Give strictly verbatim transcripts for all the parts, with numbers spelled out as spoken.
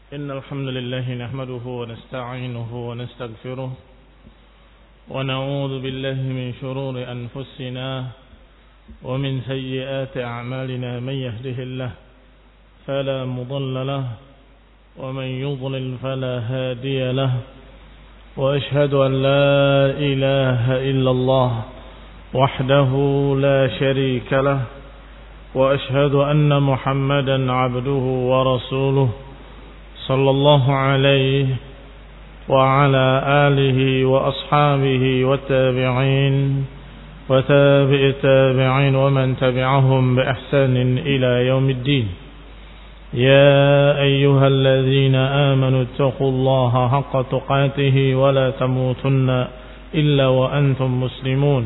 إن الحمد لله نحمده ونستعينه ونستغفره ونعوذ بالله من شرور أنفسنا ومن سيئات أعمالنا. من يهده الله فلا مضل له ومن يضلل فلا هادي له، وأشهد أن لا إله إلا الله وحده لا شريك له، وأشهد أن محمدا عبده ورسوله صلى الله عليه وعلى آله وأصحابه والتابعين وتابع التابعين ومن تبعهم بإحسان إلى يوم الدين. يا أيها الذين آمنوا اتقوا الله حق تقاته ولا تموتن إلا وأنتم مسلمون.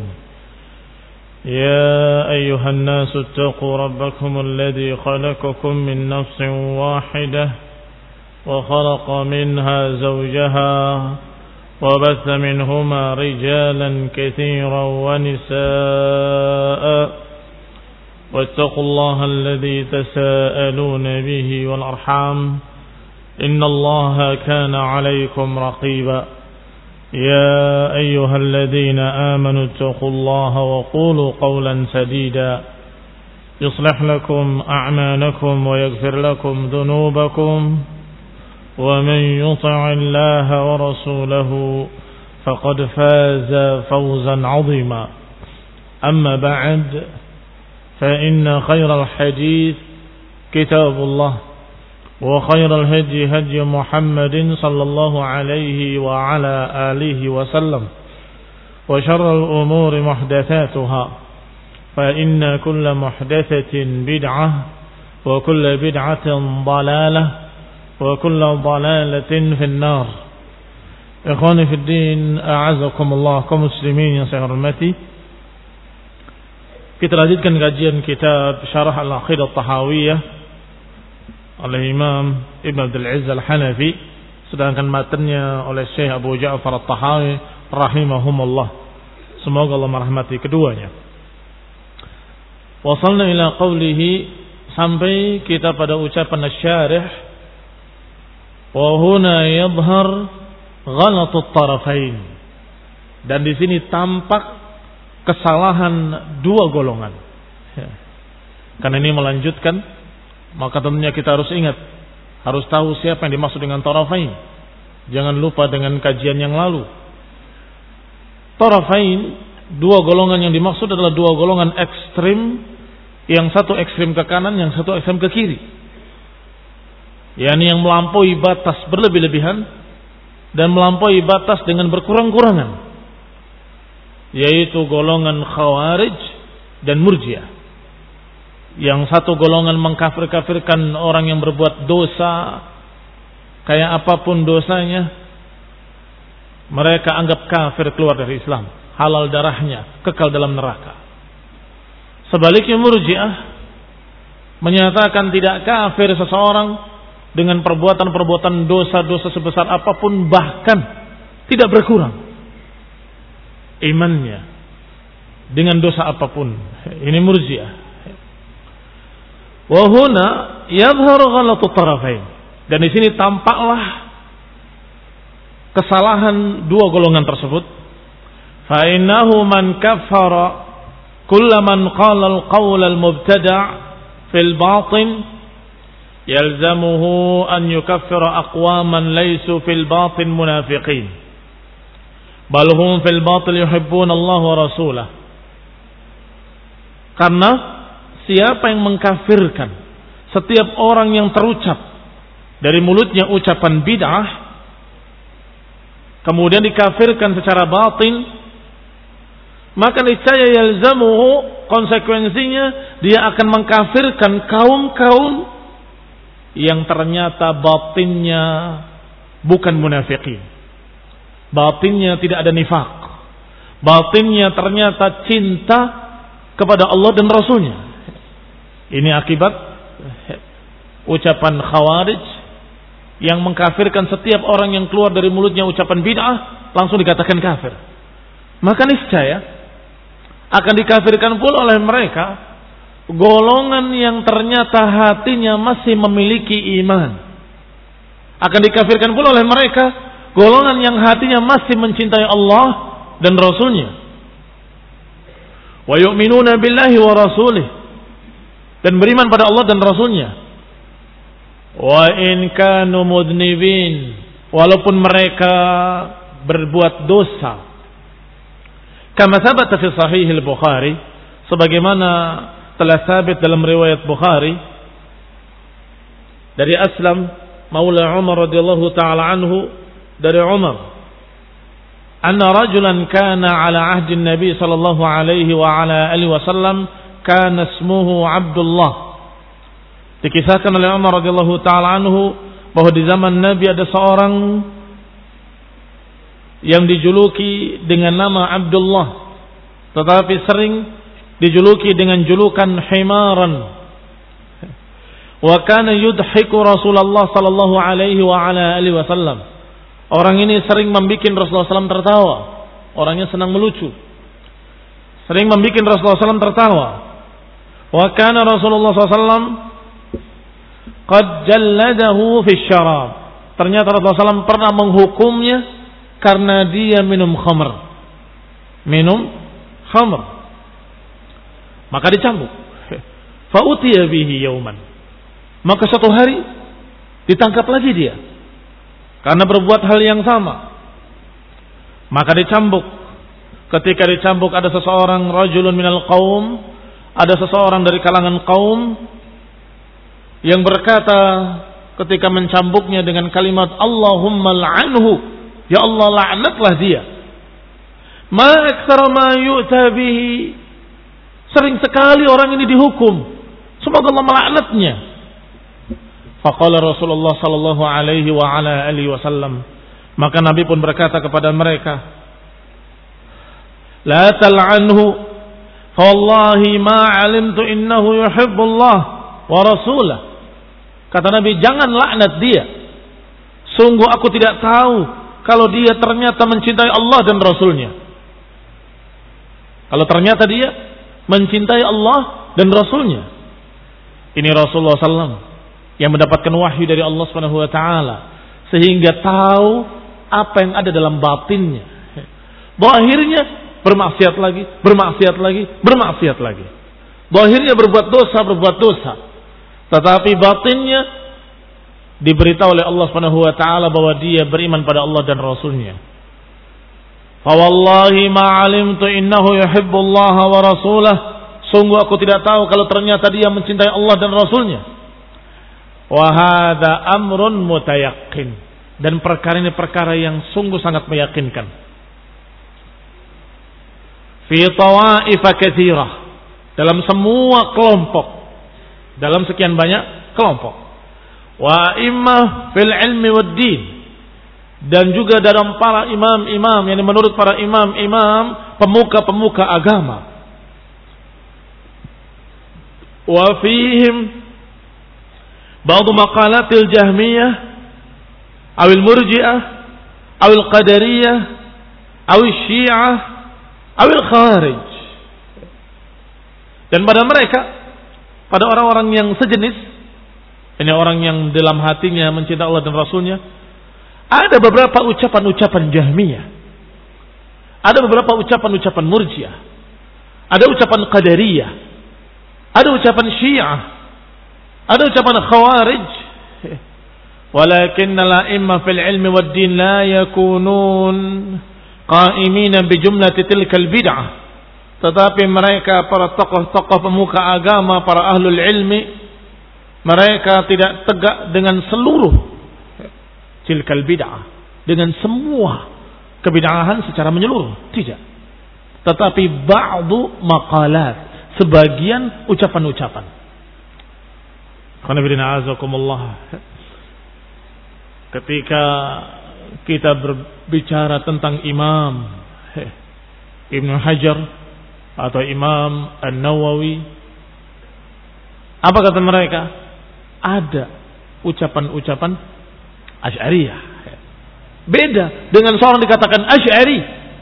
يا أيها الناس اتقوا ربكم الذي خلقكم من نفس واحدة وخلق منها زوجها وبث منهما رجالا كثيرا ونساء، واتقوا الله الذي تساءلون به والأرحام إن الله كان عليكم رقيبا. يا أيها الذين آمنوا اتقوا الله وقولوا قولا سديدا يصلح لكم أعمالكم ويغفر لكم ذنوبكم، ومن يطع الله ورسوله فقد فاز فوزا عظيما. أما بعد، فإن خير الحديث كتاب الله، وخير الهدي هدي محمد صلى الله عليه وعلى آله وسلم، وشر الأمور محدثاتها، فإن كل محدثة بدعة وكل بدعة ضلالة وكل ضلالة في النار. Ikhwani fi din, a'azakumullah, kaum muslimin yang saya hormati. Kita lanjutkan kajian kitab Syarah Al-Aqidah At-Tahawiyah oleh Imam Ibn Abdul Aziz Al-Hanafi, sedangkan matanya oleh Syekh Abu Ja'far At-Tahawi rahimahumullah. Semoga Allah merahmati keduanya. Wasalna ila qawlihi, sampai kita pada ucapan asy-syarih, wa huna yadhhar ghalatut tarafain, dan di sini tampak kesalahan dua golongan. Ya. Karena ini melanjutkan, maka tentunya kita harus ingat, harus tahu siapa yang dimaksud dengan tarafain. Jangan lupa dengan kajian yang lalu. Tarafain, dua golongan yang dimaksud adalah dua golongan ekstrim, yang satu ekstrim ke kanan, yang satu ekstrim ke kiri. yakni yang melampaui batas berlebih-lebihan dan melampaui batas dengan berkurang-kurangan, yaitu golongan Khawarij dan Murji'ah. Yang satu golongan mengkafir-kafirkan orang yang berbuat dosa, kayak apapun dosanya, mereka anggap kafir, keluar dari Islam, halal darahnya, kekal dalam neraka. Sebaliknya Murji'ah menyatakan tidak kafir seseorang dengan perbuatan-perbuatan dosa-dosa sebesar apapun, bahkan tidak berkurang imannya dengan dosa apapun. Ini Murji'ah. Wa huna yadhharu ghalatu tarafain, dan di sini tampaklah kesalahan dua golongan tersebut. Fa innahu man kaffara kullaman qala al-qawl al-mubtada' fil batin yalzamuhu an yukaffira aqwaman laysu fil batin munafiqin bal hum fil batil yuhibbun Allah wa rasulah. Karena siapa yang mengkafirkan setiap orang yang terucap dari mulutnya ucapan bid'ah, kemudian dikafirkan secara batin, maka niscaya yalzamuhu, konsekuensinya dia akan mengkafirkan kaum-kaum yang ternyata batinnya bukan munafiqin, batinnya tidak ada nifaq, batinnya ternyata cinta kepada Allah dan Rasulnya. Ini akibat ucapan Khawarij yang mengkafirkan setiap orang yang keluar dari mulutnya ucapan bid'ah, langsung dikatakan kafir. Maka niscaya akan dikafirkan pula oleh mereka golongan yang ternyata hatinya masih memiliki iman, Akan dikafirkan pula oleh mereka golongan yang hatinya masih mencintai Allah dan Rasulnya. Wa yu'minuna billahi wa rasulih, dan beriman pada Allah dan Rasulnya. Wa in kanu mudnibin, walaupun mereka berbuat dosa. Kama thabata fi sahih al-Bukhari, sebagaimana telah sabit dalam riwayat Bukhari dari Aslam maula Umar radhiyallahu taala anhu, dari Umar, anna rajulan kana ala ahdi Nabi sallallahu alaihi wa ala alihi wasallam kana ismuhu Abdullah. Dikisahkan oleh Umar radhiyallahu taala anhu bahwa di zaman Nabi ada seorang yang dijuluki dengan nama Abdullah, tetapi sering dijuluki dengan julukan himaran. Wa kana yudhiku Rasulullah sallallahu alaihi wa ala alihi wasallam. Orang ini sering membuat Rasulullah sallallahu alaihi wasallam tertawa. Orangnya senang melucu. Sering membuat Rasulullah sallallahu alaihi wasallam tertawa. Wa kana Rasulullah sallallahu alaihi wasallam qad jalladahu fi syarab. Ternyata Rasulullah sallallahu alaihi wasallam pernah menghukumnya karena dia minum khamr. Minum khamr. Maka dicambuk. Fa utiya bihi yauman. Maka suatu hari ditangkap lagi dia karena berbuat hal yang sama. Maka dicambuk. Ketika dicambuk ada seseorang, rajulun minal qaum, ada seseorang dari kalangan kaum yang berkata ketika mencambuknya dengan kalimat Allahumma la'anhu, ya Allah laknatlah dia. Ma aktsara ma yu'ta bihi, sering sekali orang ini dihukum, semoga Allah melaknatnya. Faqala Rasulullah sallallahu alaihi wa ala alihi wasallam, maka Nabi pun berkata kepada mereka, la tal'anhu, fa wallahi ma 'alimtu innahu yuhibbullah wa rasulah. Kata Nabi, jangan laknat dia, sungguh aku tidak tahu kalau dia ternyata mencintai Allah dan Rasulnya. Kalau ternyata dia mencintai Allah dan Rasulnya. Ini Rasulullah sallallahu alaihi wasallam yang mendapatkan wahyu dari Allah subhanahu wa ta'ala, sehingga tahu apa yang ada dalam batinnya. Zahirnya bermaksiat lagi, bermaksiat lagi, bermaksiat lagi. Zahirnya berbuat dosa, berbuat dosa. Tetapi batinnya diberitahu oleh Allah subhanahu wa ta'ala bahwa dia beriman pada Allah dan Rasulnya. Fa wallahi ma 'alimtu innahu yuhibbullaha wa rasulah. Sungguh aku tidak tahu kalau ternyata dia mencintai Allah dan Rasulnya. Wa hadza amrun mutayaqqin, dan perkara ini perkara yang sungguh sangat meyakinkan. Fi tawa'if katsirah, dalam semua kelompok, dalam sekian banyak kelompok. Wa immah fil ilmi wad din, dan juga dalam para imam-imam, yang menurut para imam-imam pemuka-pemuka agama. Wa fihim ba'd maqalatil jahmiyah awil murji'ah awil qadariyah awil syiah awil khawarij. Dan pada mereka, pada orang-orang yang sejenis, ini orang yang dalam hatinya mencintai Allah dan Rasulnya, ada beberapa ucapan-ucapan Jahmiyah, ada beberapa ucapan-ucapan Murji'ah, ada ucapan Qadariyah, ada ucapan Syiah, ada ucapan Khawarij. Walakinna al-a'imma fil ilmi wad din la yakunun qa'imina bi jumlati tilkal bid'ah. Tetapi mereka, para tokoh-tokoh pemuka agama, para ahlul ilmi, mereka tidak tegak dengan seluruh tilkal bid'ah, dengan semua kebid'ahan secara menyeluruh, tidak. Tetapi ba'du maqalat, sebagian ucapan-ucapan. Ketika kita berbicara tentang Imam Ibn Hajar atau Imam An-Nawawi, apa kata mereka? Ada ucapan-ucapan Asy'ariyah. Beda dengan seorang dikatakan Asy'ari.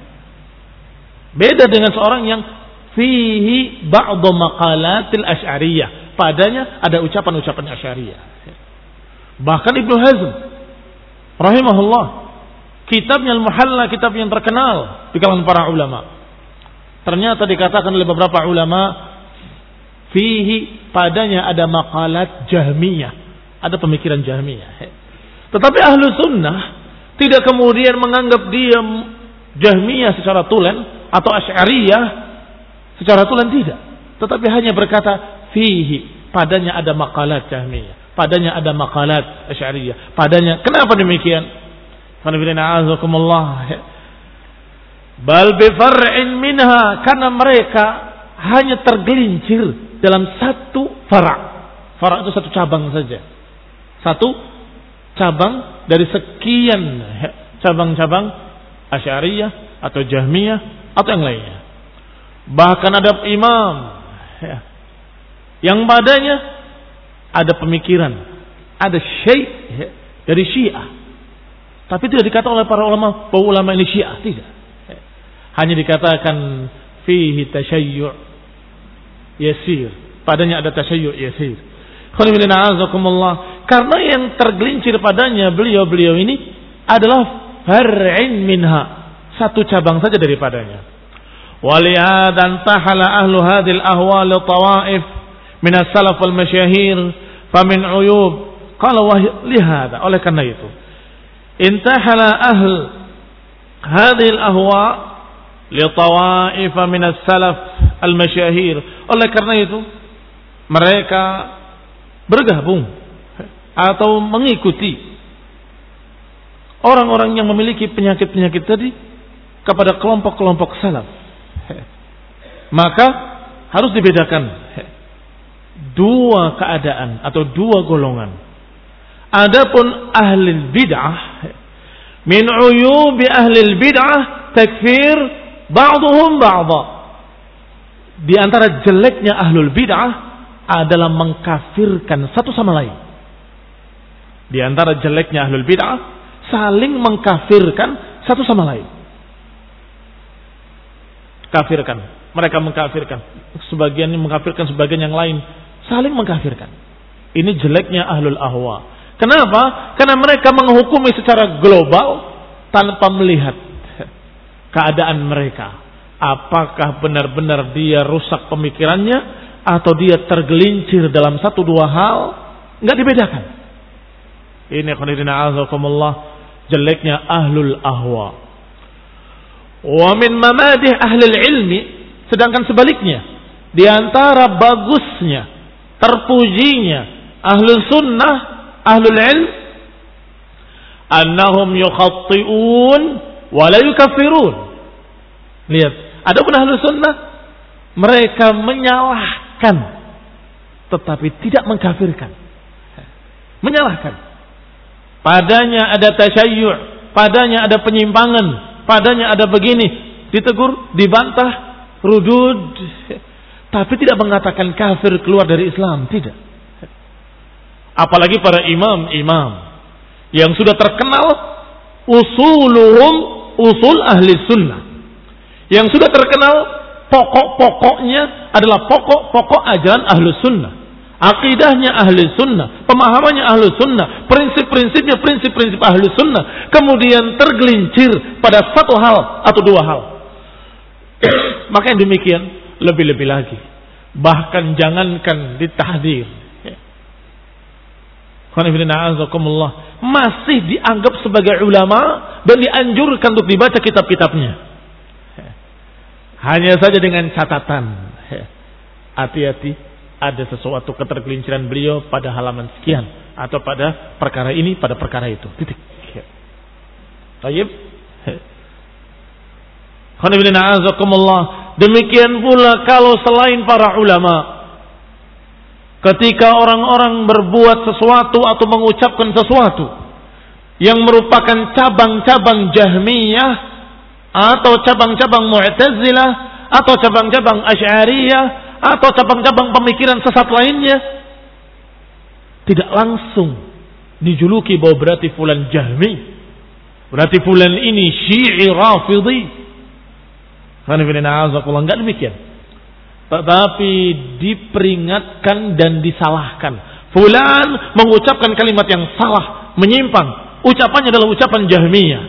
Beda dengan seorang yang fihi ba'd maqalatil Asy'ariyah, padanya ada ucapan-ucapan Asy'ariyah. Bahkan Ibnu Hazm rahimahullah, kitabnya Al-Muhalla, kitab yang terkenal di kalangan para ulama. Ternyata dikatakan oleh beberapa ulama, fihi, padanya ada maqalat Jahmiyah, ada pemikiran Jahmiyah. Tetapi ahlu sunnah tidak kemudian menganggap dia Jahmiyah secara tulen atau Asy'ariyah secara tulen, tidak. Tetapi hanya berkata fihi, padanya ada maqalat Jahmiyah, padanya ada maqalat Asy'ariyah, padanya. Kenapa demikian? Bal bi far'in minha, karena mereka hanya tergelincir dalam satu fara'. Fara' itu satu cabang saja. Satu cabang dari sekian cabang-cabang Asy'ariyah atau Jahmiyah atau yang lainnya. Bahkan ada imam yang padanya ada pemikiran, ada syai' dari Syiah. Tapi tidak dikatakan oleh para ulama bahwa ulama ini Syiah, tidak. Hanya dikatakan fihi tasyayyu' yasir, padanya ada tasyayyu' yasir. Karena yang tergelincir padanya beliau-beliau ini adalah far'in minha, satu cabang saja daripadanya. Walihadan tahala ahlu hadhil ahwal tawaif min as-salaf wal masyahir famin uyub qala wa lihada, oleh karena itu intahala ahl hadhil ahwa li tawaif min as-salaf al masyahir, oleh karena itu mereka bergabung atau mengikuti orang-orang yang memiliki penyakit-penyakit tadi kepada kelompok-kelompok salaf. Maka harus dibedakan dua keadaan atau dua golongan. Adapun ahli bid'ah, min uyubi ahli bid'ah takfir ba'dhum ba'dha. Di antara jeleknya ahlul bid'ah adalah mengkafirkan satu sama lain. Di antara jeleknya ahlul bid'ah saling mengkafirkan satu sama lain. Kafirkan, mereka mengkafirkan, sebagian mengkafirkan sebagian yang lain, saling mengkafirkan. Ini jeleknya ahlul ahwa. Kenapa? Karena mereka menghukumi secara global tanpa melihat keadaan mereka. Apakah benar-benar dia rusak pemikirannya atau dia tergelincir dalam satu dua hal? Enggak dibedakan. Ini khonidina azakumullah, jeleknya ahlul ahwa. Wa min mamadih ahlul ilmi, sedangkan sebaliknya, di antara bagusnya, terpujinya ahlul sunnah, ahlul ilm, annahum yukhatti'un wa la yukaffirun. Lihat, adapun ahlul sunnah, mereka menyalahkan tetapi tidak mengkafirkan. Menyalahkan. Padanya ada tasyayyu', padanya ada penyimpangan, padanya ada begini, ditegur, dibantah, rudud, tapi tidak mengatakan kafir, keluar dari Islam, tidak. Apalagi para imam-imam yang sudah terkenal usuluhum usul ahli sunnah, yang sudah terkenal pokok-pokoknya adalah pokok-pokok ajaran ahli sunnah, akidahnya ahli sunnah, pemahamannya ahli sunnah, prinsip-prinsipnya prinsip-prinsip ahli sunnah, kemudian tergelincir pada satu hal atau dua hal. Maka yang demikian lebih-lebih lagi, bahkan jangankan ditahdir, masih dianggap sebagai ulama dan dianjurkan untuk dibaca kitab-kitabnya. Hanya saja dengan catatan, hati-hati, ada sesuatu ketergelinciran beliau pada halaman sekian, atau pada perkara ini, pada perkara itu. Titik. Baik. Demikian pula kalau selain para ulama, ketika orang-orang berbuat sesuatu atau mengucapkan sesuatu yang merupakan cabang-cabang Jahmiyah atau cabang-cabang Mu'tazilah atau cabang-cabang Asy'ariyah atau cabang-cabang pemikiran sesat lainnya, tidak langsung dijuluki bahwa berarti fulan Jahmi, berarti fulan ini Syi'i Rafidhi. Enggak demikian. Tetapi diperingatkan dan disalahkan. Fulan mengucapkan kalimat yang salah, menyimpang, Ucapannya adalah ucapan Jahmiyah.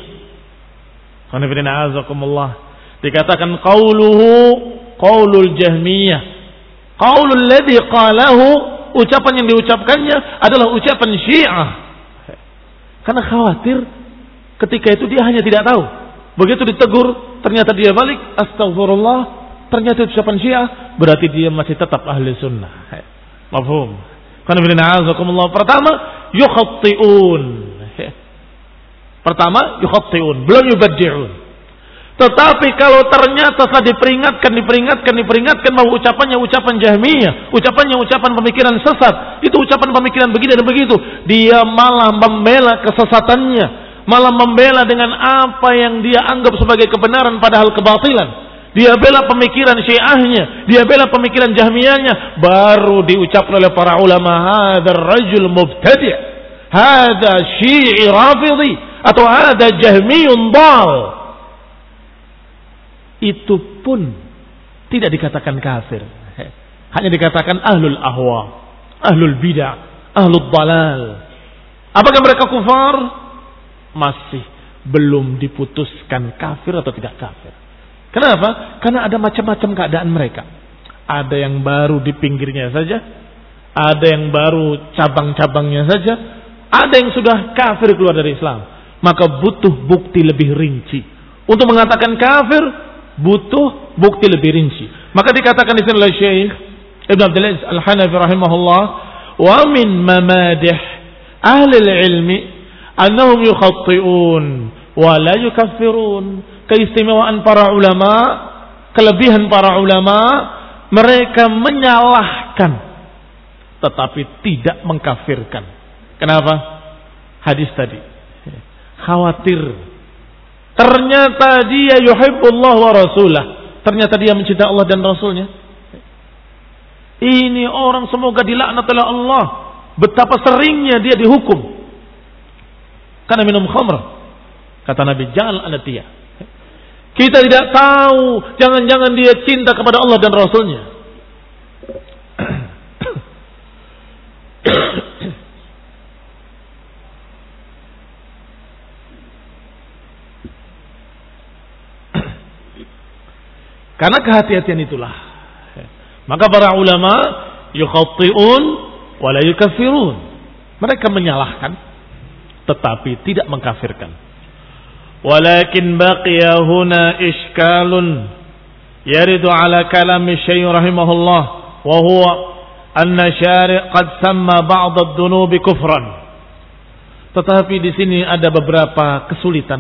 Dikatakan qauluhu qaulul Jahmiyah. Qaulul ladzi qalahu, ucapan yang diucapkannya adalah ucapan Syiah. Karena khawatir ketika itu dia hanya tidak tahu. Begitu ditegur, ternyata dia balik, astagfirullah, ternyata ucapan Syiah, berarti dia masih tetap ahli sunnah. Mafhum? Pertama, yukhatti'un. Pertama, yukhatti'un, belum yubaddi'un. Tetapi kalau ternyata setelah diperingatkan, diperingatkan, diperingatkan bahwa ucapannya ucapan Jahmiyah, ucapannya ucapan pemikiran sesat, itu ucapan pemikiran begini dan begitu, dia malah membela kesesatannya, malah membela dengan apa yang dia anggap sebagai kebenaran padahal kebatilan. Dia bela pemikiran Syiahnya, dia bela pemikiran Jahmiyahnya, baru diucapkan oleh para ulama, hadzal rajul mubtadi', hadza Syi'i rafidhi, atau hadza Jahmiyun dhal. Itu pun tidak dikatakan kafir, hanya dikatakan ahlul ahwa, ahlul bid'ah, ahlul dalal. Apakah mereka kufar? Masih belum diputuskan kafir atau tidak kafir. Kenapa? Karena ada macam-macam keadaan mereka. Ada yang baru di pinggirnya saja, ada yang baru cabang-cabangnya saja, ada yang sudah kafir keluar dari Islam. Maka butuh bukti lebih rinci. Untuk mengatakan kafir, butuh bukti lebih rinci. Maka dikatakan di sini oleh Syekh Ibn Abdul Aziz Al-Hanafi rahimahullah, wa min mamadih ahli ilmi annahum yukhatti'un wa la yukaffirun. Keistimewaan para ulama, kelebihan para ulama, mereka menyalahkan tetapi tidak mengkafirkan. Kenapa? Hadis tadi. Khawatir ternyata dia yuhibbullah wa rasulah, ternyata dia mencintai Allah dan Rasulnya. Ini orang semoga dilaknat oleh Allah. Betapa seringnya dia dihukum karena minum khamr. Kata Nabi, jangan anda dia. Kita tidak tahu, jangan-jangan dia cinta kepada Allah dan Rasulnya. Karena kehati-hatian itulah, maka para ulama yukhatti'un wa la yukaffirun. Mereka menyalahkan tetapi tidak mengkafirkan. Walakin baqiya huna ishkalun yaridu ala kalam Syekh rahimahullah, wa huwa anna syari' qad samma ba'd ad-dunubi kufran. Tetapi di sini ada beberapa kesulitan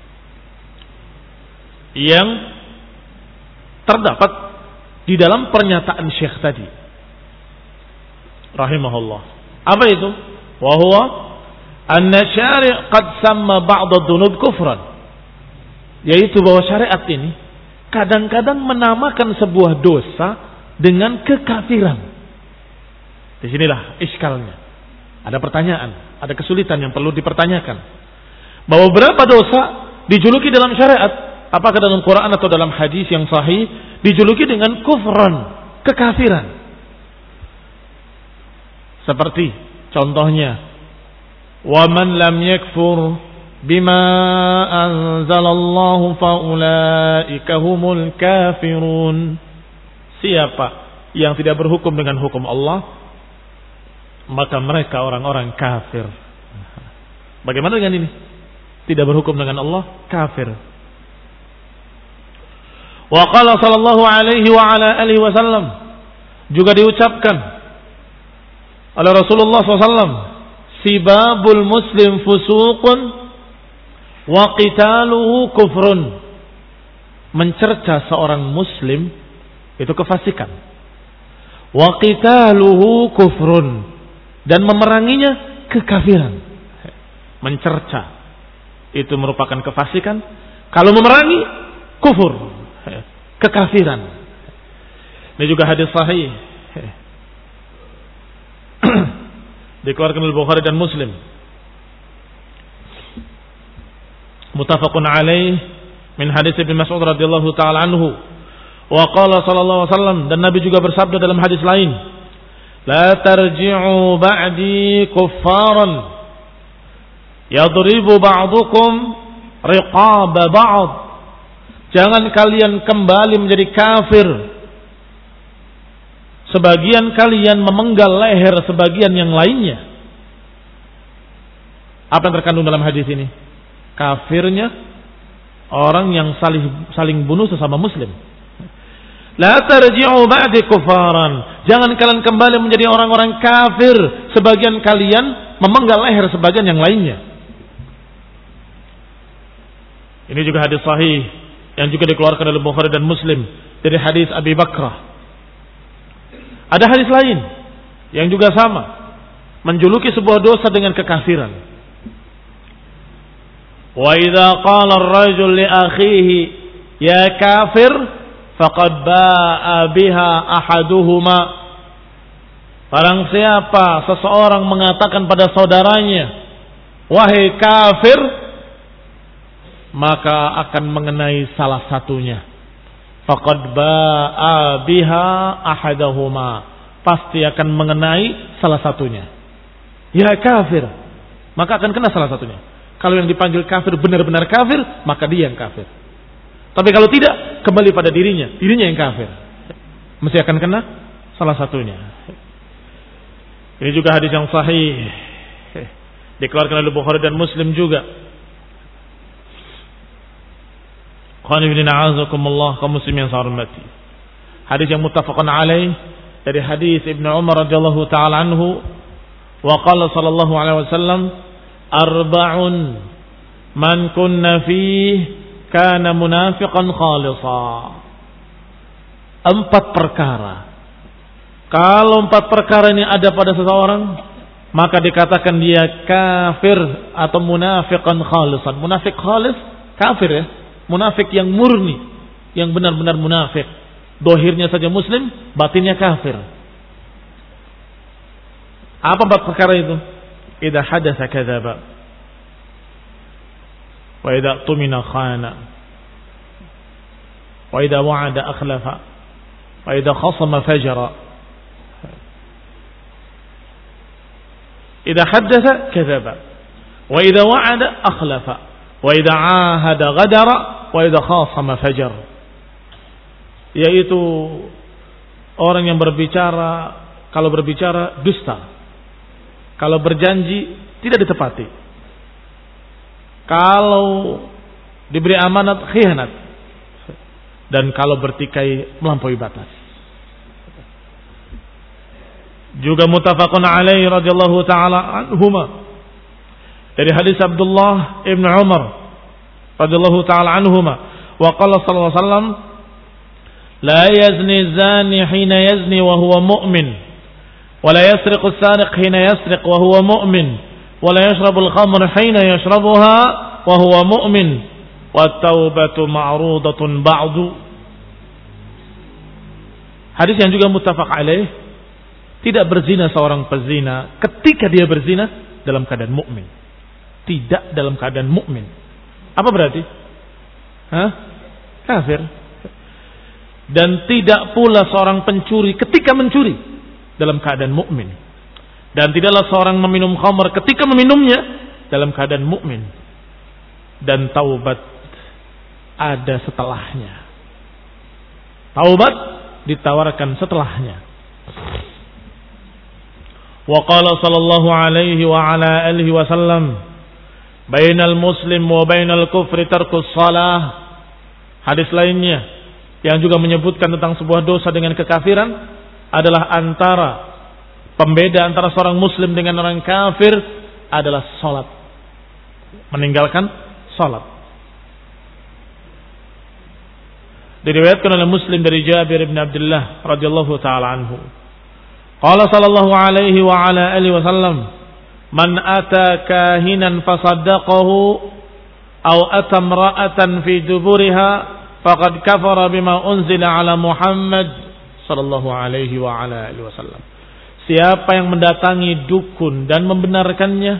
yang terdapat di dalam pernyataan Syekh tadi rahimahullah. Apa itu? Wa huwa anna syari' qad samma ba'd ad-dunub kufran. Yaitu bahwa syariat ini kadang-kadang menamakan sebuah dosa dengan kekafiran. Disinilah iskalnya. Ada pertanyaan, ada kesulitan yang perlu dipertanyakan. Bahwa berapa dosa dijuluki dalam syariat, apakah dalam Quran atau dalam hadis yang sahih, dijuluki dengan kufran, kekafiran. Seperti contohnya, wa man lam yakfur bima anzalallahu faulaika humul kafirun. Siapa yang tidak berhukum dengan hukum Allah, maka mereka orang-orang kafir. Bagaimana dengan ini? Tidak berhukum dengan Allah, kafir. Wa qala sallallahu alaihi wa ala alihi wasallam, juga diucapkan oleh Rasulullah sallallahu alaihi wasallam, sibabul muslim fusuqun wa qitaluhu kufrun. Mencerca seorang muslim itu kefasikan. Wa qitaluhu kufrun, dan memeranginya kekafiran. Mencerca itu merupakan kefasikan, kalau memerangi kufur, kekafiran. Ini juga hadis sahih dikeluarkan oleh Bukhari dan Muslim, muttafaqun alaih, min hadis Ibnu Mas'ud radhiyallahu taala anhu, wa qala sallallahu alaihi wasallam, dan Nabi juga bersabda dalam hadis lain, la tarji'u ba'di kuffaran Yadribu ba'dukum riqaba ba'd. Jangan kalian kembali menjadi kafir. Sebagian kalian memenggal leher sebagian yang lainnya. Apa yang terkandung dalam hadis ini? Kafirnya orang yang saling saling bunuh sesama muslim. La tarji'u ba'di kufaran. Jangan kalian kembali menjadi orang-orang kafir. Sebagian kalian memenggal leher sebagian yang lainnya. Ini juga hadis sahih yang juga dikeluarkan oleh Bukhari dan Muslim dari hadis Abi Bakrah. Ada hadis lain yang juga sama, menjuluki sebuah dosa dengan kekafiran. Wa idza qala ar-rajul li akhihi ya kafir faqad ba'a biha ahaduhuma. Barang siapa seseorang mengatakan pada saudaranya, wahai kafir, maka akan mengenai salah satunya. Faqad ba'a biha ahaduhuma. Pasti akan mengenai salah satunya. Ya kafir, maka akan kena salah satunya. Kalau yang dipanggil kafir benar-benar kafir, maka dia yang kafir. Tapi kalau tidak, kembali pada dirinya, dirinya yang kafir. Mesti akan kena salah satunya. Ini juga hadis yang sahih, dikeluarkan oleh Bukhari dan Muslim juga. Qani bin a'azakumullah kaum muslimin yang saya hormati. Hadis yang muttafaqun alaih dari hadis Ibnu Umar radhiyallahu taala anhu, wa qala sallallahu alaihi wasallam, arba'un man kunna fihi kana munafiqan khalisa. Empat perkara. Kalau empat perkara ini ada pada seseorang, maka dikatakan dia kafir atau munafiqan khalisan. Munafik khalis, kafir ya. Munafik yang murni, yang benar-benar munafik. Dohirnya saja muslim, batinnya kafir. Apa empat perkara itu? Idza hadatsa kadzaba, wa idza tumina khana, wa idza wa'ada akhlafa, wa idza khasama fajara. Idza hadatsa kadzaba, wa idza wa'ada akhlafa, wa idza 'ahada ghadara, wa idza khasama fajar. Yaitu orang yang berbicara, kalau berbicara dusta, kalau berjanji tidak ditepati, kalau diberi amanat khianat, dan kalau bertikai melampaui batas. Juga muttafaqun alaihi radhiyallahu taala anhuma dari hadis Abdullah ibn Umar radhiyallahu taala anhuma, wa qala sallallahu alaihi wasallam, la yazni zani hina yazni wa huwa mu'min, wa la yasriqu as-sariq hina yasriq wa huwa mu'min, wa la yashrabu al-khamra hina yashrabuha wa huwa mu'min, wa at-taubatu ma'rudatun ba'du. Hadis yang juga muttafaq alaih. Tidak berzina seorang pezina ketika dia berzina dalam keadaan mukmin. Tidak dalam keadaan mukmin. Apa berarti? Hah? Kafir. Dan tidak pula seorang pencuri ketika mencuri dalam keadaan mukmin. Dan tidaklah seorang meminum khamr ketika meminumnya dalam keadaan mukmin. Dan taubat ada setelahnya. Taubat ditawarkan setelahnya. Wa qala sallallahu alaihi wa ala alihi wasallam, bainal muslim wa bainal kufri tarkus salah. Hadis lainnya yang juga menyebutkan tentang sebuah dosa dengan kekafiran adalah antara pembeda antara seorang muslim dengan orang kafir adalah salat, meninggalkan salat. Diriwayatkan oleh Muslim dari Jabir bin Abdullah radhiyallahu taala anhu, qala sallallahu alaihi wa ala alihi wasallam, man ata kahinan fasaddaqahu aw ata imra'atan fi duburiha faqad kafara bima unzila ala Muhammad sallallahu alaihi wa ala alihi wasallam. Siapa yang mendatangi dukun dan membenarkannya,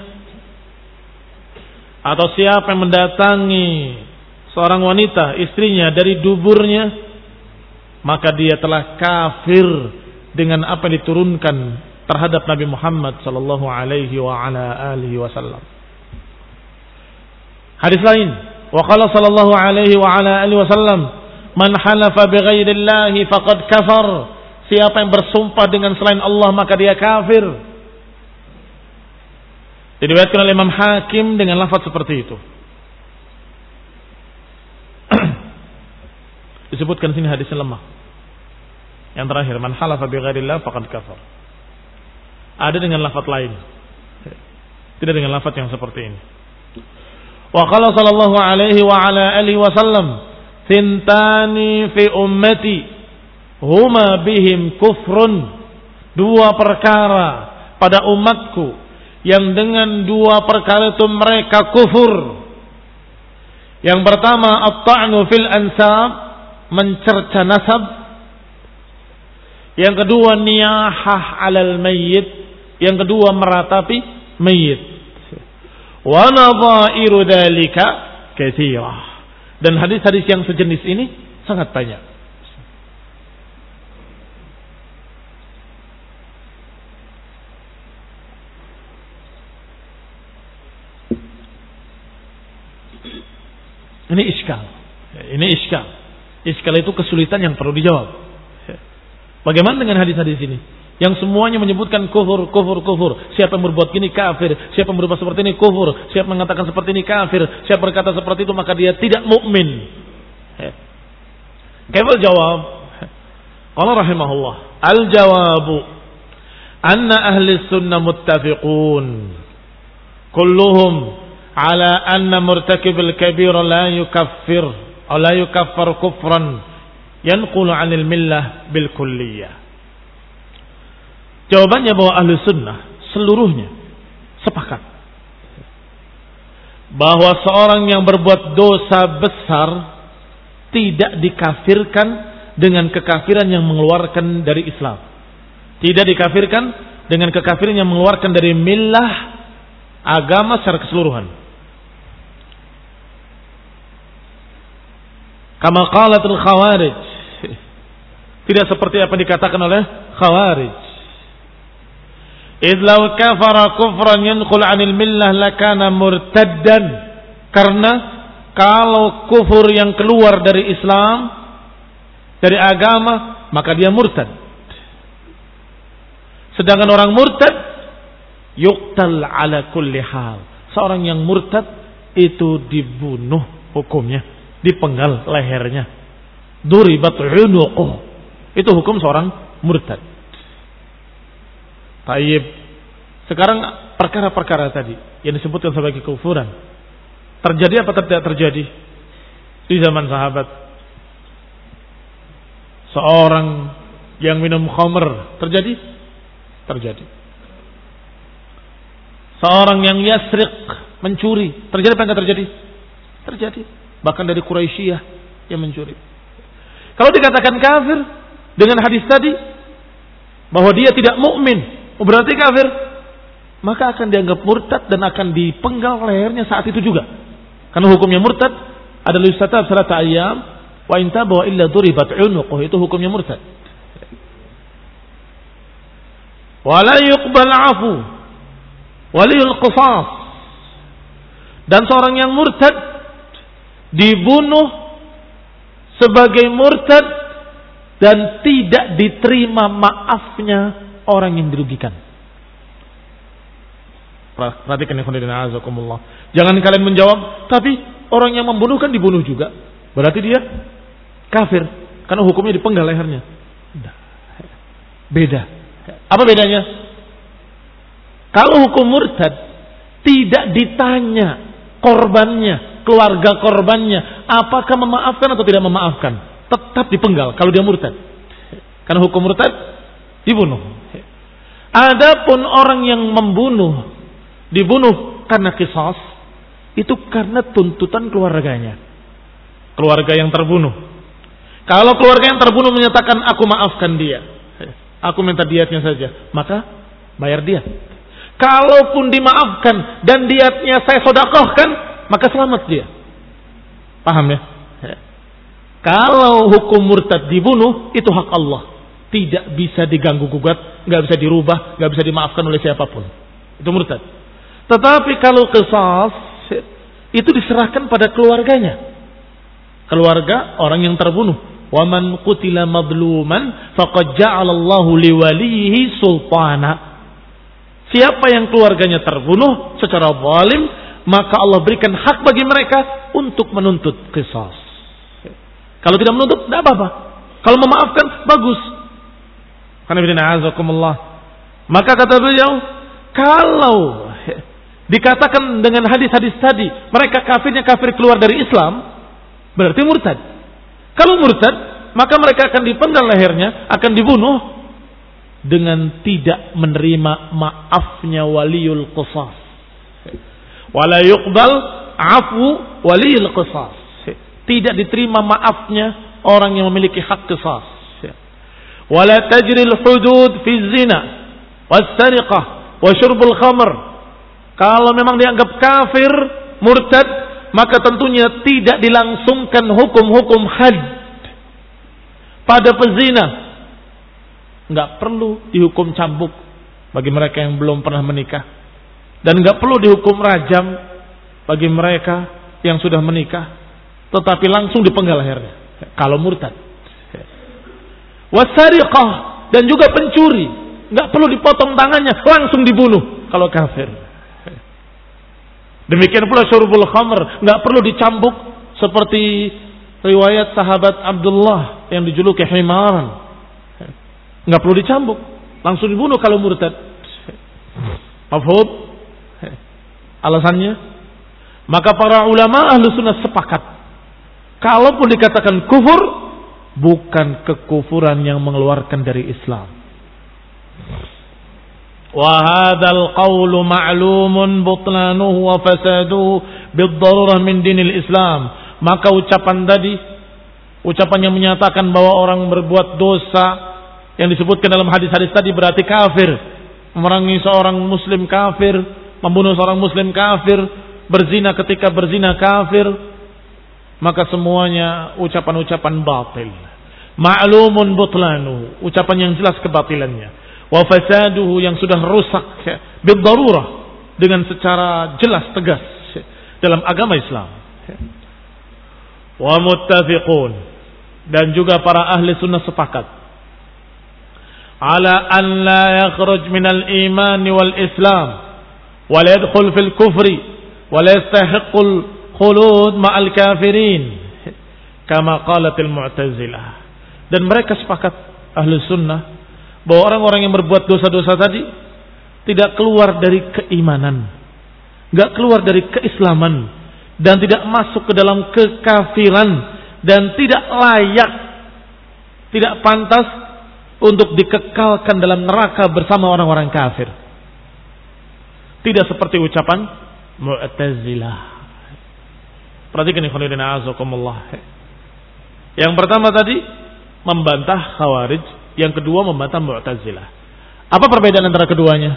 atau siapa yang mendatangi seorang wanita istrinya dari duburnya, maka dia telah kafir dengan apa yang diturunkan terhadap Nabi Muhammad sallallahu alaihi wa ala alihi wasallam. Hadis lain, wa qala sallallahu alaihi wa ala alihi wasallam, man halafa bighairillahi faqad kafar. Siapa yang bersumpah dengan selain Allah maka dia kafir. Diriwayatkan oleh Imam Hakim dengan lafaz seperti itu. Disebutkan sini hadisnya lemah. Yang terakhir, man halafa bighairillah faqad kafar. Ada dengan lafaz lain. Tidak dengan lafaz yang seperti ini. Wa qala sallallahu alaihi wa ala alihi wasallam, "Tintani fi ummati huma bihim kufrun." Dua perkara pada umatku yang dengan dua perkara itu mereka kufur. Yang pertama, at-ta'nu fil ansab, mencerca nasab. Yang kedua, niyahah 'alal mayyit, yang kedua meratapi mayit. Wa nadha'iru dzalika katsirah. Dan hadis-hadis yang sejenis ini sangat banyak. Ini iskal. Ini iskal. Iskal itu kesulitan yang perlu dijawab. Bagaimana dengan hadis-hadis ini? Yang semuanya menyebutkan kufur, kufur, kufur. Siapa yang berbuat gini kafir. Siapa yang berbuat seperti ini kufur. Siapa yang mengatakan seperti ini kafir. Siapa berkata seperti itu maka dia tidak mukmin. Kaifa jawab? Qala rahimahullah, al-jawabu anna ahli sunnah muttafiqun kulluhum ala anna murtakib al-kabir la yukaffir atau la yukaffar kufran yanqulu 'anil millah bil kulliyah. Jawabannya bahwa ahli sunnah seluruhnya sepakat bahwa seorang yang berbuat dosa besar tidak dikafirkan dengan kekafiran yang mengeluarkan dari Islam. Tidak dikafirkan dengan kekafiran yang mengeluarkan dari millah agama secara keseluruhan. Kama qalatul khawarij. Tidak seperti apa yang dikatakan oleh khawarij. Idh law kafara kufran yanqul 'anil millah lakana murtaddan. Karena kalau kufur yang keluar dari Islam, dari agama, maka dia murtad. Sedangkan orang murtad yuqtal 'ala kulli hal. Seorang yang murtad itu dibunuh hukumnya, dipenggal lehernya. Duribat 'unuquh. Itu hukum seorang murtad. Taib. Sekarang perkara-perkara tadi yang disebutkan sebagai kufuran terjadi apa tidak terjadi di zaman sahabat? Seorang yang minum khamr terjadi? Terjadi. Seorang yang yasriq, mencuri, terjadi apa enggak terjadi? Terjadi. Bahkan dari Quraisyiyah yang mencuri. Kalau dikatakan kafir dengan hadis tadi bahwa dia tidak mukmin, berarti kafir, maka akan dianggap murtad dan akan dipenggal lehernya saat itu juga. Karena hukumnya murtad adalah yustatab salata ayyam wa in taba illa duribat unuquh, itu hukumnya murtad. Wala yuqbal afu waliyul qisas. Dan seorang yang murtad dibunuh sebagai murtad dan tidak diterima maafnya orang yang dirugikan. Perhatikan ya khonidina azakumullah. Jangan kalian menjawab, tapi orang yang membunuh kan dibunuh juga. Berarti dia kafir karena hukumnya dipenggal lehernya. Beda. Apa bedanya? Kalau hukum murtad tidak ditanya korbannya, keluarga korbannya, apakah memaafkan atau tidak memaafkan, tetap dipenggal kalau dia murtad. Karena hukum murtad dibunuh. Adapun orang yang membunuh dibunuh karena qisas, itu karena tuntutan keluarganya. Keluarga yang terbunuh. Kalau keluarga yang terbunuh menyatakan aku maafkan dia, aku minta diatnya saja, maka bayar diat. Kalaupun dimaafkan dan diatnya saya sedekahkan, maka selamat dia. Paham ya? Kalau hukum murtad dibunuh, itu hak Allah. Tidak bisa diganggu gugat, nggak bisa dirubah, nggak bisa dimaafkan oleh siapapun. Itu murtad. Tetapi kalau qisas, itu diserahkan pada keluarganya. Keluarga orang yang terbunuh. Wa man qutila madluman faqad ja'alallahu liwalihi sultana. Siapa yang keluarganya terbunuh secara zalim, maka Allah berikan hak bagi mereka untuk menuntut qisas. Kalau tidak menuntut, tidak apa-apa. Kalau memaafkan, bagus. Maka kata beliau, kalau dikatakan dengan hadis-hadis tadi, mereka kafirnya kafir keluar dari Islam, berarti murtad. Kalau murtad, maka mereka akan dipenggal lehernya, akan dibunuh dengan tidak menerima maafnya waliul qisas. Wala yuqbal afu waliul qisas. Tidak diterima maafnya orang yang memiliki hak qisas. Wala tajril hudud fi zina was-sariqah wa syurbul khamr. Kalau memang dianggap kafir, murtad, maka tentunya tidak dilangsungkan hukum-hukum had pada pezina. Enggak perlu dihukum cambuk bagi mereka yang belum pernah menikah, dan enggak perlu dihukum rajam bagi mereka yang sudah menikah, tetapi langsung dipenggal lehernya kalau murtad. Wasariqah, dan juga pencuri, enggak perlu dipotong tangannya, langsung dibunuh kalau kafir. Demikian pula syurbul khamr, enggak perlu dicambuk seperti riwayat sahabat Abdullah yang dijuluki himaran. Enggak perlu dicambuk, langsung dibunuh kalau murtad. Mafhum? Alasannya, maka para ulama ahlu sunnah sepakat, kalaupun dikatakan kufur, bukan kekufuran yang mengeluarkan dari Islam. Wa hadzal qawlu ma'lumun butlanuhu wa fasaduhu bid-darurah min dinil Islam. Maka ucapan tadi, ucapan yang menyatakan bahwa orang berbuat dosa yang disebutkan dalam hadis-hadis tadi berarti kafir, memerangi seorang muslim kafir, membunuh seorang muslim kafir, berzina ketika berzina kafir, maka semuanya ucapan-ucapan batil. Ma'lumun butlanu, ucapan yang jelas kebatilannya. Wa fasaduhu, yang sudah rusak bid-darurah, dengan secara jelas tegas dalam agama Islam. Wa muttafiqun, dan juga para ahli sunnah sepakat ala an la yakhruj minal iman wal islam wa la yadkhul fil kufri wa la yastahiqqul khulud ma'al kafirin kama qalatil mu'tazilah. Dan mereka sepakat ahli sunnah bahwa orang-orang yang berbuat dosa-dosa tadi tidak keluar dari keimanan, enggak keluar dari keislaman, dan tidak masuk ke dalam kekafiran, dan tidak layak, tidak pantas untuk dikekalkan dalam neraka bersama orang-orang kafir. Tidak seperti ucapan Mu'tazilah. Perhatikan ikhwan fillah azakumullah. Yang pertama tadi membantah Khawarij, yang kedua membantah Mu'tazilah. Apa perbedaan antara keduanya?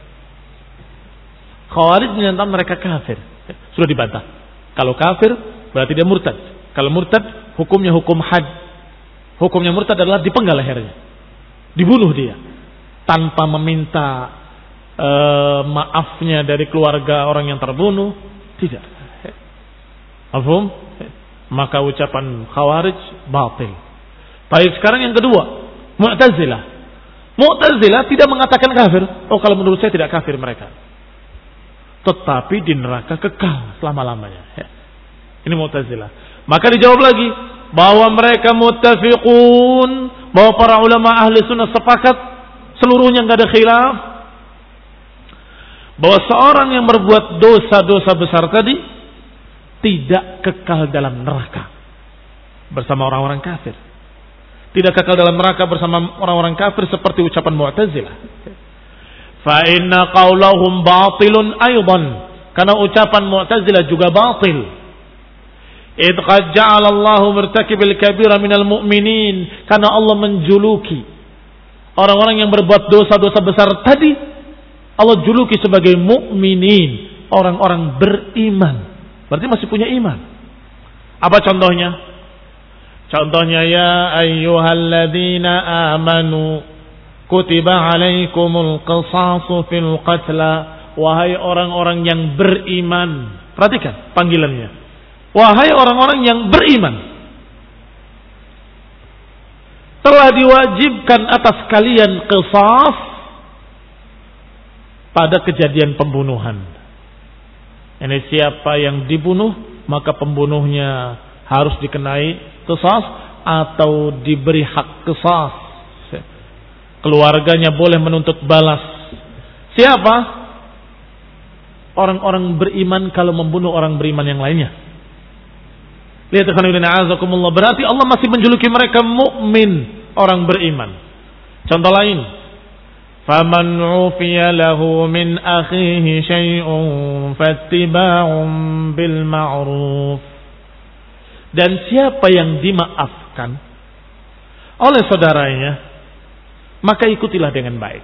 Khawarij menyatakan mereka kafir, sudah dibantah. Kalau kafir berarti dia murtad. Kalau murtad hukumnya hukum had. Hukumnya murtad adalah dipenggal lehernya, dibunuh dia tanpa meminta e, maafnya dari keluarga orang yang terbunuh. Tidak. Mafhum? Maka ucapan Khawarij batil. Baik, sekarang yang kedua, Mu'tazilah. Mu'tazilah tidak mengatakan kafir. Oh, kalau menurut saya tidak kafir mereka, tetapi di neraka kekal selama-lamanya. Ini Mu'tazilah. Maka dijawab lagi bahwa mereka muttafiqun, bahwa para ulama ahli sunnah sepakat seluruhnya, enggak ada khilaf, bahwa seorang yang berbuat dosa-dosa besar tadi tidak kekal dalam neraka bersama orang-orang kafir. Tidak kekal dalam neraka bersama orang-orang kafir seperti ucapan Mu'tazilah. Fa inna qaulahum batilun aidan, karena ucapan Mu'tazilah juga batil. Idh qad ja'ala Allahu murtakibil kabira minal mu'minin, karena Allah menjuluki orang-orang yang berbuat dosa-dosa besar tadi, Allah juluki sebagai mukminin, orang-orang beriman. Berarti masih punya iman. Apa contohnya? Contohnya, ya ayyuhalladzina amanu kutiba alaikumul qisasu fil qatla, wahai orang-orang yang beriman, Perhatikan panggilannya. Wahai orang-orang yang beriman, telah diwajibkan atas kalian qisas pada kejadian pembunuhan. Ini siapa yang dibunuh, maka pembunuhnya harus dikenai qisas atau diberi hak qisas. Keluarganya boleh menuntut balas. Siapa? Orang-orang beriman kalau membunuh orang beriman yang lainnya. Lihat azakumullah, berarti Allah masih menjuluki mereka mukmin, orang beriman. Contoh lain, faman ufiya lahu min akhihi syai'un fattiba'un bil ma'ruf. Dan siapa yang dimaafkan oleh saudaranya, maka ikutilah dengan baik.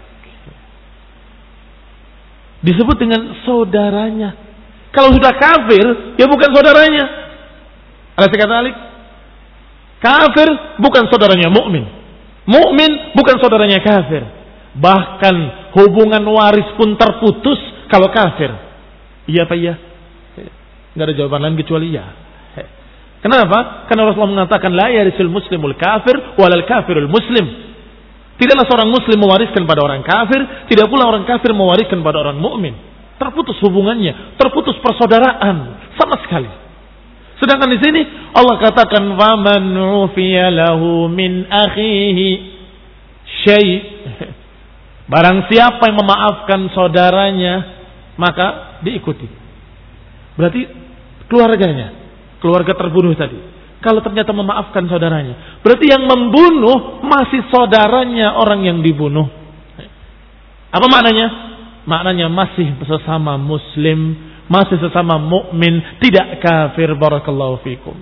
Disebut dengan saudaranya. Kalau sudah kafir, ya bukan saudaranya. Alas kata alik, kafir bukan saudaranya mukmin, mukmin bukan saudaranya kafir. Bahkan hubungan waris pun terputus kalau kafir. Iya apa iya? Enggak ada jawaban lain kecuali iya. Kenapa? Karena Rasulullah mengatakan la yarisul muslimul kafir walal kafirul muslim. Tidaklah seorang muslim mewariskan pada orang kafir, tidak pula orang kafir mewariskan pada orang mukmin. Terputus hubungannya, terputus persaudaraan sama sekali. Sedangkan di sini Allah katakan faman ufiya lahu min akhihi syai'. Barang siapa yang memaafkan saudaranya, maka diikuti. Berarti keluarganya, keluarga terbunuh tadi. Kalau ternyata memaafkan saudaranya, berarti yang membunuh masih saudaranya orang yang dibunuh. Apa maknanya? Maknanya masih sesama muslim, masih sesama mukmin, tidak kafir. Barakallahu fikum.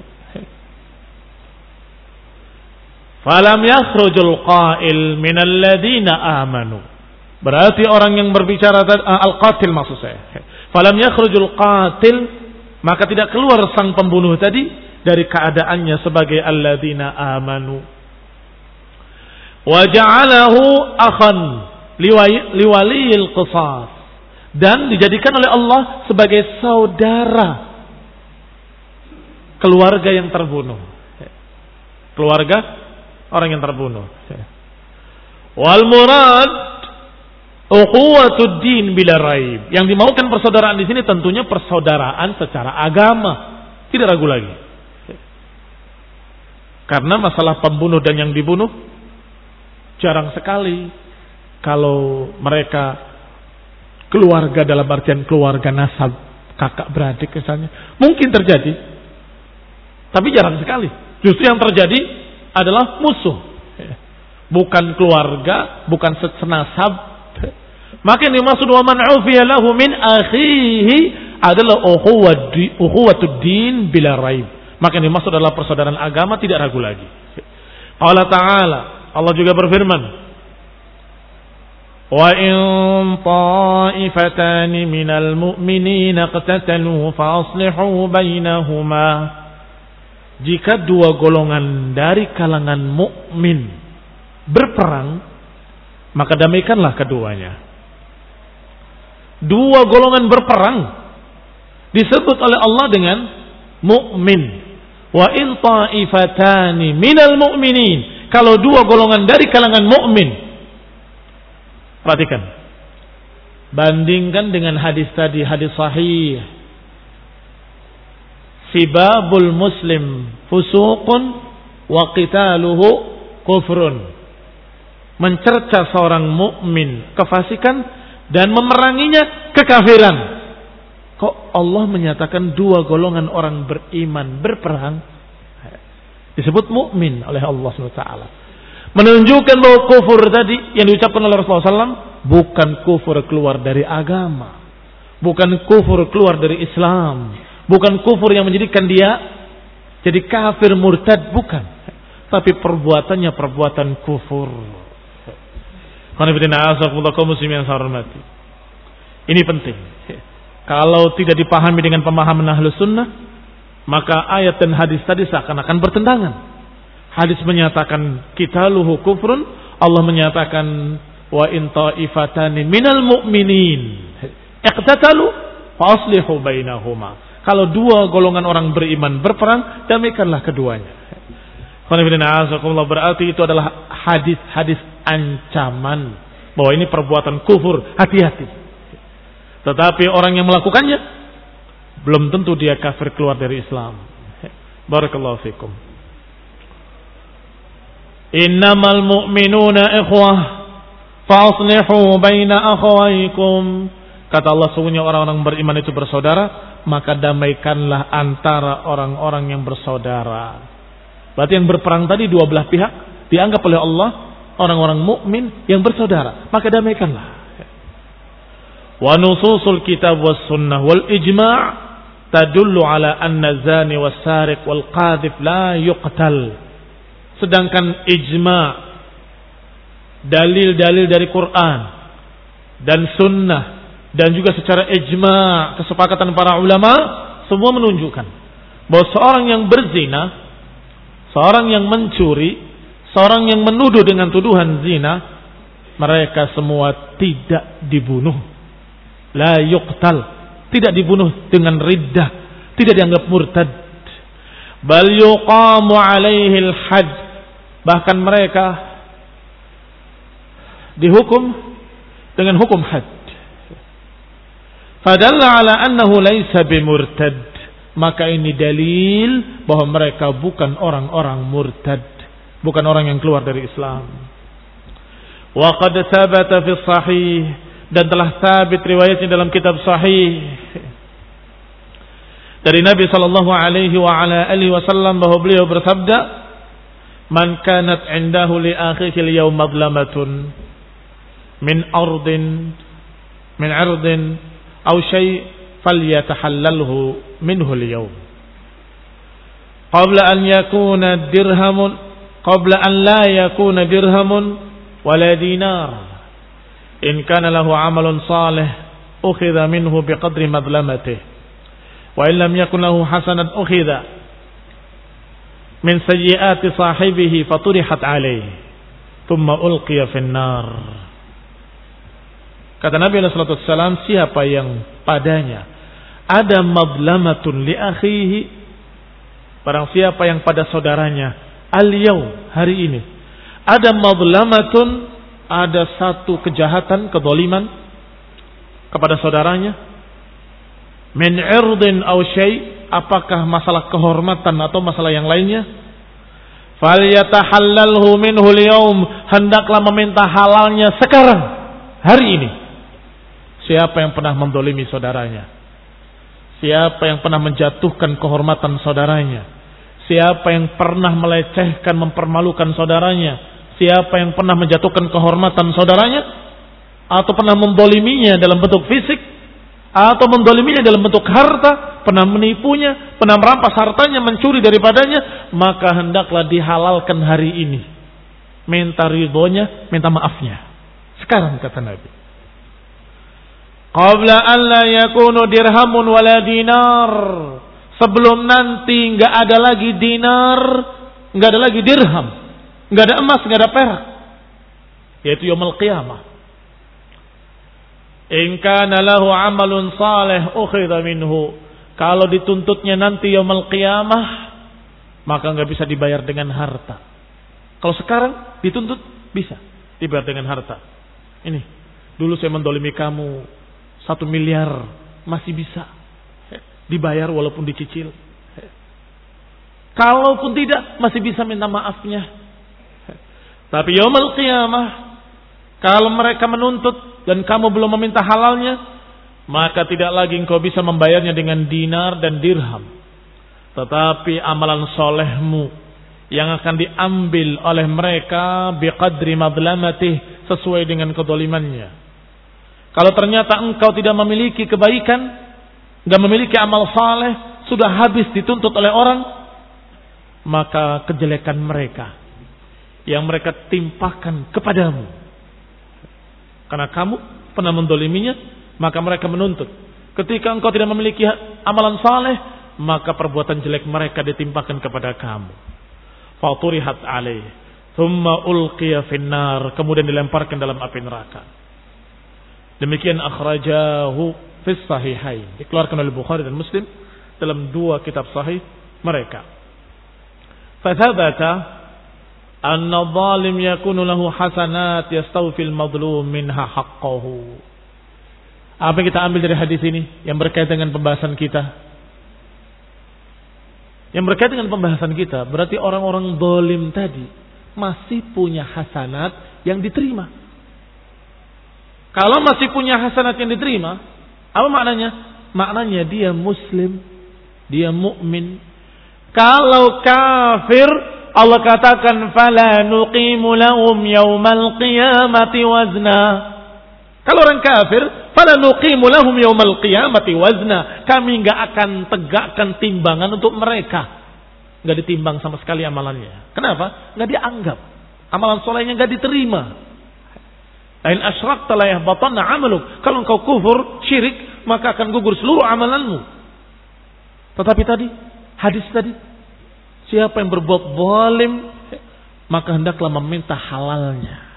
Falam yakhrujul qail minal ladzina amanu. Berarti orang yang berbicara al-qatil maksud saya. Falam yakhrujul qatil, maka tidak keluar sang pembunuh tadi dari keadaannya sebagai alladzina amanu. Wa ja'alahu akhan liwaliyil qisas. Dan dijadikan oleh Allah sebagai saudara keluarga yang terbunuh. Keluarga orang yang terbunuh. Wal murad ukhuwatud din bila raib. Yang dimaukan persaudaraan di sini tentunya persaudaraan secara agama, tidak ragu lagi. Karena masalah pembunuh dan yang dibunuh jarang sekali kalau mereka keluarga dalam artian keluarga nasab, kakak beradik misalnya. Mungkin terjadi, tapi jarang sekali. Justru yang terjadi adalah musuh, bukan keluarga, bukan senasab. Maka yang dimaksud wa man ufiya lahu min akhihi adalah ukhuwatud din bila raib. Maka yang dimaksud adalah persaudaraan agama, tidak ragu lagi. Allah Ta'ala, Allah juga berfirman, wa in ta'ifatani minal mu'minina qatatalu fa aslihu bainahuma. Jika dua golongan dari kalangan mukmin berperang, maka damaikanlah keduanya. Dua golongan berperang disebut oleh Allah dengan mukmin. Wa in ta'ifatani minal mu'minin, kalau dua golongan dari kalangan mukmin. Perhatikan, bandingkan dengan hadis tadi, hadis sahih. Sibabul muslim fusuqun wa qitaluhu kufrun. Mencerca seorang mukmin kefasikan dan memeranginya kekafiran. Kok Allah menyatakan dua golongan orang beriman berperang disebut mukmin oleh Allah subhanahu wa taala? Menunjukkan bahwa kufur tadi yang diucapkan oleh Rasulullah shallallahu alaihi wasallam bukan kufur keluar dari agama, bukan kufur keluar dari Islam, bukan kufur yang menjadikan dia jadi kafir murtad, bukan. Tapi perbuatannya perbuatan kufur. Ini penting. Kalau tidak dipahami dengan pemahaman Ahlus Sunnah, maka ayat dan hadis tadi seakan-akan bertentangan. Hadis menyatakan qitaluhu kufrun, Allah menyatakan wa in ta'ifatani minal mu'minin iqtatalu fa aslihu bainahuma. Kalau dua golongan orang beriman berperang, damaikanlah keduanya. Berarti itu adalah hadis-hadis ancaman bahwa ini perbuatan kufur, hati-hati. Tetapi orang yang melakukannya belum tentu dia kafir keluar dari Islam. Barakallahu fikum. Innamal mu'minuna ikhwah fa'aslihu baina akhawaykum. Kata Allah, sungguhnya orang-orang beriman itu bersaudara, maka damaikanlah antara orang-orang yang bersaudara. Berarti yang berperang tadi dua belah pihak dianggap oleh Allah orang-orang mukmin yang bersaudara, maka damaikanlah. Wa nususul kitab was sunnah wal ijma' tadullu ala anna zani was sariq wal qadhif la yuqtal. Sedangkan ijma', dalil-dalil dari Quran dan sunnah, dan juga secara ijma' kesepakatan para ulama, semua menunjukkan bahwa seorang yang berzina, seorang yang mencuri, seorang yang menuduh dengan tuduhan zina, mereka semua tidak dibunuh. La yuqtal, tidak dibunuh dengan riddah, tidak dianggap murtad. Bal yuqamu alaihi al-hadd, bahkan mereka dihukum dengan hukum had. Fadalla ala annahu laysa bimurtad, maka ini dalil bahwa mereka bukan orang-orang murtad, bukan orang yang keluar dari Islam. Wa qad thabata fi sahih, dan telah sabit riwayatnya dalam kitab sahih dari Nabi sallallahu alaihi wa ala alihi wasallam bahwa beliau bersabda, man kanat indahu li akhihi al-yawm madlamatun min ardin min ardin aw shay falyatahallalhu minhu al-yawm qabla an yakuna dirhamun qabla an la yakuna dirhamun wala dinar in kana lahu amalun salih ukhidha minhu biqadri madlamatihi wa in lam yakun lahu hasanat ukhidha min sayyiati sahibihi faturihat alayhi thumma ulqiya fin nar. Kata Nabi sallallahu alaihi wasallam, siapa yang padanya ada madlamatun li akhihi, barang siapa yang pada saudaranya al-yaum, hari ini, ada madlamatun, ada satu kejahatan, kezaliman kepada saudaranya, min irdin aw syai', apakah masalah kehormatan atau masalah yang lainnya, falyatahallalhu minhu al-yaum, hendaklah meminta halalnya sekarang, hari ini. Siapa yang pernah mendolimi saudaranya, siapa yang pernah menjatuhkan kehormatan saudaranya, siapa yang pernah melecehkan, mempermalukan saudaranya, siapa yang pernah menjatuhkan kehormatan saudaranya, atau pernah mendoliminya dalam bentuk fisik, atau mendoliminya dalam bentuk harta, pernah menipunya, pernah merampas hartanya, mencuri daripadanya, maka hendaklah dihalalkan hari ini. Minta ridhonya, minta maafnya sekarang, kata Nabi. Qabla an la yakunu dirhamun wala dinar, sebelum nanti enggak ada lagi dinar, enggak ada lagi dirham, enggak ada emas, enggak ada perak, yaitu yaumul qiyamah. In kana lahu amalun salih ukhidha minhu, kalau dituntutnya nanti yaumul qiyamah, maka enggak bisa dibayar dengan harta. Kalau sekarang dituntut bisa dibayar dengan harta. Ini, dulu saya mendolimi kamu satu miliar, masih bisa dibayar walaupun dicicil. Kalaupun tidak, masih bisa minta maafnya. Tapi yaumul qiyamah, kalau mereka menuntut dan kamu belum meminta halalnya, maka tidak lagi engkau bisa membayarnya dengan dinar dan dirham. Tetapi amalan solehmu yang akan diambil oleh mereka biqadri madlamatih, sesuai dengan kedolimannya. Kalau ternyata engkau tidak memiliki kebaikan, tidak memiliki amal saleh, sudah habis dituntut oleh orang, maka kejelekan mereka yang mereka timpakan kepadamu, karena kamu pernah mendoliminya, maka mereka menuntut. Ketika engkau tidak memiliki amalan saleh, maka perbuatan jelek mereka ditimpakan kepada kamu. Faturihat alaih, thumma ulqiya finnar, kemudian dilemparkan dalam api neraka. Demikian akhrajahu fi sahihain, dikeluarkan oleh Bukhari dan Muslim dalam dua kitab sahih mereka. Fathabata anna adh-dhalim yakunu lahu hasanat yastawfil madlum minha haqqahu. Apa yang kita ambil dari hadis ini yang berkaitan dengan pembahasan kita? Yang berkaitan dengan pembahasan kita, berarti orang-orang zalim tadi masih punya hasanat yang diterima. Kalau masih punya hasanat yang diterima, apa maknanya? Maknanya dia muslim, dia mukmin. Kalau kafir, Allah katakan fala nuqimu lahum yaumal qiyamati wazna. Kalau orang kafir, fala nuqimu lahum yaumal qiyamati wazna. Kami enggak akan tegakkan timbangan untuk mereka. Enggak ditimbang sama sekali amalannya. Kenapa? Enggak dianggap. Amalan solehnya enggak diterima. Lain asyrakta la yahbatanna 'amaluk. Kalau engkau kufur, syirik, maka akan gugur seluruh amalanmu. Tetapi tadi, hadis tadi, siapa yang berbuat zalim, maka hendaklah meminta halalnya.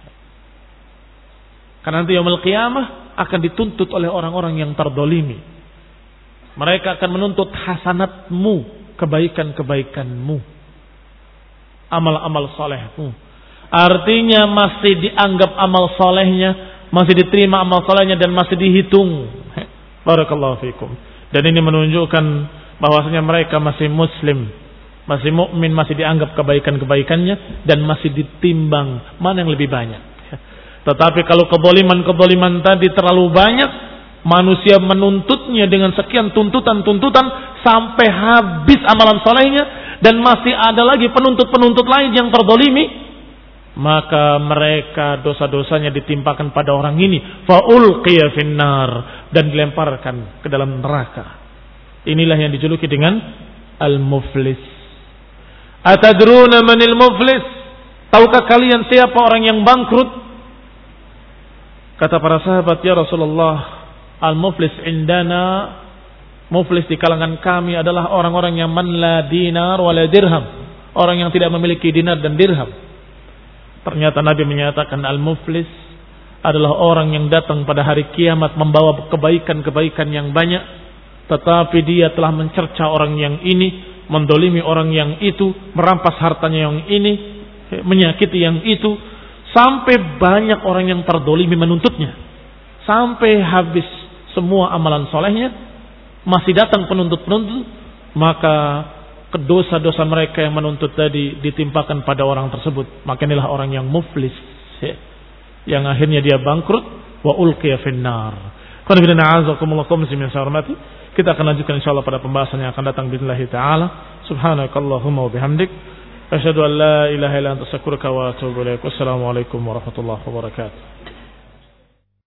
Karena nanti yaumul qiyamah akan dituntut oleh orang-orang yang terdolimi. Mereka akan menuntut hasanatmu, kebaikan-kebaikanmu, amal-amal solehmu. Artinya masih dianggap amal solehnya, masih diterima amal solehnya dan masih dihitung. Barakallahu fikum. Dan ini menunjukkan bahwasanya mereka masih muslim, masih mukmin, masih dianggap kebaikan-kebaikannya dan masih ditimbang mana yang lebih banyak. Tetapi kalau kezaliman-kezaliman tadi terlalu banyak, manusia menuntutnya dengan sekian tuntutan-tuntutan sampai habis amalan solehnya dan masih ada lagi penuntut-penuntut lain yang terdolimi, maka mereka dosa-dosanya ditimpakan pada orang ini, faulqiya finnar, dan dilemparkan ke dalam neraka. Inilah yang dijuluki dengan al-muflis. Atadruna manil muflis? Tahukah kalian siapa orang yang bangkrut? Kata para sahabat, ya Rasulullah, al-muflis indana, muflis di kalangan kami adalah orang-orang yang man la dinar wa la dirham, orang yang tidak memiliki dinar dan dirham. Ternyata Nabi menyatakan al-muflis adalah orang yang datang pada hari kiamat membawa kebaikan-kebaikan yang banyak, tetapi dia telah mencerca orang yang ini, mendolimi orang yang itu, merampas hartanya yang ini, menyakiti yang itu, sampai banyak orang yang terdolimi menuntutnya, sampai habis semua amalan solehnya, masih datang penuntut-penuntut, maka dosa-dosa mereka yang menuntut tadi ditimpakan pada orang tersebut. Maka inilah orang yang muflis, yang akhirnya dia bangkrut, wa ulqiya finnar. Kita akan lanjutkan insyaallah pada pembahasan yang akan datang billahi taala. Subhanakallahumma wa bihamdik, asyhadu an la ilaha illa anta astaghfiruka wa atubu ilaik. Wassalamu alaikum warahmatullahi wabarakatuh.